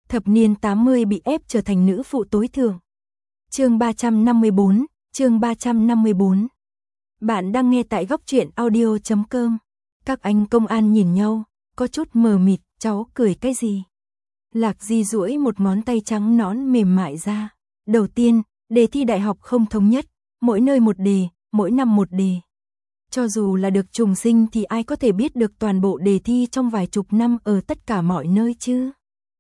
Thập niên 80 bị ép trở thành nữ phụ tối thượng. Chương 354. Bạn đang nghe tại góc truyện audio.com. Các anh công an nhìn nhau, có chút mờ mịt, cháu cười cái gì? Lạc Di duỗi một ngón tay trắng nõn mềm mại ra. Đầu tiên, đề thi đại học không thống nhất, mỗi nơi một đề, mỗi năm một đề. Cho dù là được trùng sinh thì ai có thể biết được toàn bộ đề thi trong vài chục năm ở tất cả mọi nơi chứ?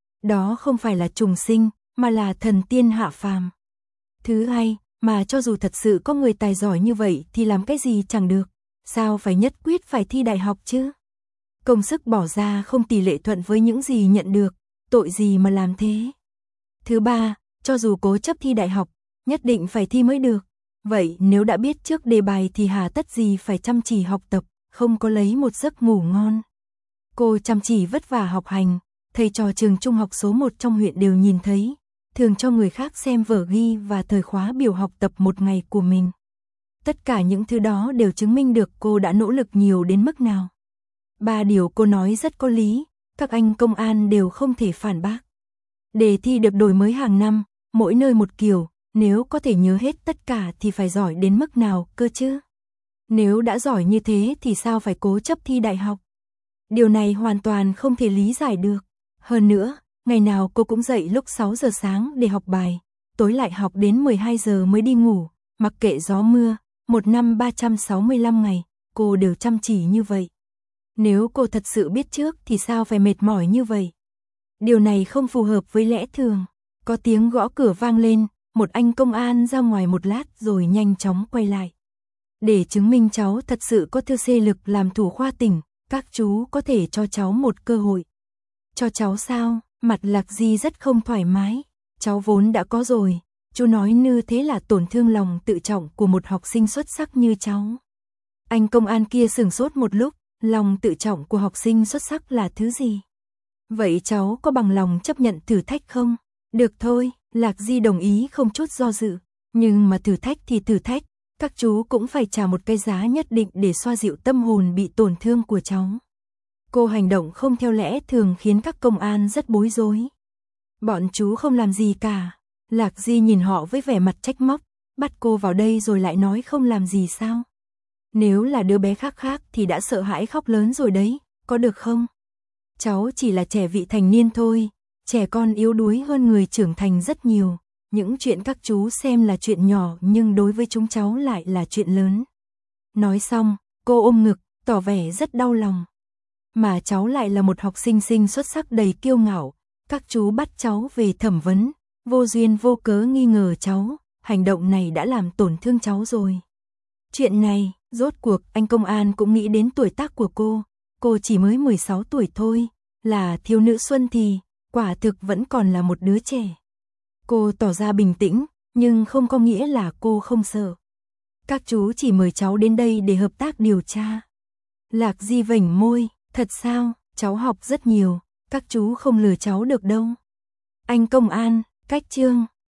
Đó không phải là trùng sinh, mà là thần tiên hạ phàm. Thứ hai, mà cho dù thật sự có người tài giỏi như vậy thì làm cái gì chẳng được, sao phải nhất quyết phải thi đại học chứ? Công sức bỏ ra không tỷ lệ thuận với những gì nhận được, tội gì mà làm thế? Thứ ba, cho dù cố chấp thi đại học, nhất định phải thi mới được. Vậy nếu đã biết trước đề bài thì hà tất gì phải chăm chỉ học tập, không có lấy một giấc ngủ ngon. Cô chăm chỉ vất vả học hành, thầy trò trường trung học số 1 trong huyện đều nhìn thấy, thường cho người khác xem vở ghi và thời khóa biểu học tập một ngày của mình. Tất cả những thứ đó đều chứng minh được cô đã nỗ lực nhiều đến mức nào. Ba điều cô nói rất có lý, các anh công an đều không thể phản bác. Đề thi được đổi mới hàng năm, mỗi nơi một kiểu, nếu có thể nhớ hết tất cả thì phải giỏi đến mức nào cơ chứ? Nếu đã giỏi như thế thì sao phải cố chấp thi đại học? Điều này hoàn toàn không thể lý giải được. Hơn nữa, ngày nào cô cũng dậy lúc 6 giờ sáng để học bài, tối lại học đến 12 giờ mới đi ngủ, mặc kệ gió mưa, một năm 365 ngày, cô đều chăm chỉ như vậy. Nếu cô thật sự biết trước thì sao phải mệt mỏi như vậy? Điều này không phù hợp với lẽ thường. Có tiếng gõ cửa vang lên, một anh công an ra ngoài một lát rồi nhanh chóng quay lại. Để chứng minh cháu thật sự có thư xê lực làm thủ khoa tỉnh, các chú có thể cho cháu một cơ hội. Cho cháu sao? Mặt Lạc Di rất không thoải mái. Cháu vốn đã có rồi, chú nói như thế là tổn thương lòng tự trọng của một học sinh xuất sắc như cháu. Anh công an kia sửng sốt một lúc, lòng tự trọng của học sinh xuất sắc là thứ gì? Vậy cháu có bằng lòng chấp nhận thử thách không? Được thôi, Lạc Di đồng ý không chút do dự. Nhưng mà thử thách thì thử thách, các chú cũng phải trả một cái giá nhất định để xoa dịu tâm hồn bị tổn thương của cháu. Cô hành động không theo lẽ thường khiến các công an rất bối rối. Bọn chú không làm gì cả. Lạc Di nhìn họ với vẻ mặt trách móc, bắt cô vào đây rồi lại nói không làm gì sao? Nếu là đứa bé khác thì đã sợ hãi khóc lớn rồi đấy, có được không? Cháu chỉ là trẻ vị thành niên thôi, trẻ con yếu đuối hơn người trưởng thành rất nhiều. Những chuyện các chú xem là chuyện nhỏ nhưng đối với chúng cháu lại là chuyện lớn. Nói xong, cô ôm ngực, tỏ vẻ rất đau lòng. Mà cháu lại là một học sinh xuất sắc đầy kiêu ngạo, các chú bắt cháu về thẩm vấn, vô duyên vô cớ nghi ngờ cháu, hành động này đã làm tổn thương cháu rồi. Chuyện này, rốt cuộc anh công an cũng nghĩ đến tuổi tác của cô chỉ mới 16 tuổi thôi, là thiếu nữ xuân thì, quả thực vẫn còn là một đứa trẻ. Cô tỏ ra bình tĩnh, nhưng không có nghĩa là cô không sợ. Các chú chỉ mời cháu đến đây để hợp tác điều tra. Lạc Di vểnh môi, thật sao, cháu học rất nhiều, các chú không lừa cháu được đâu. Anh công an, cách chương.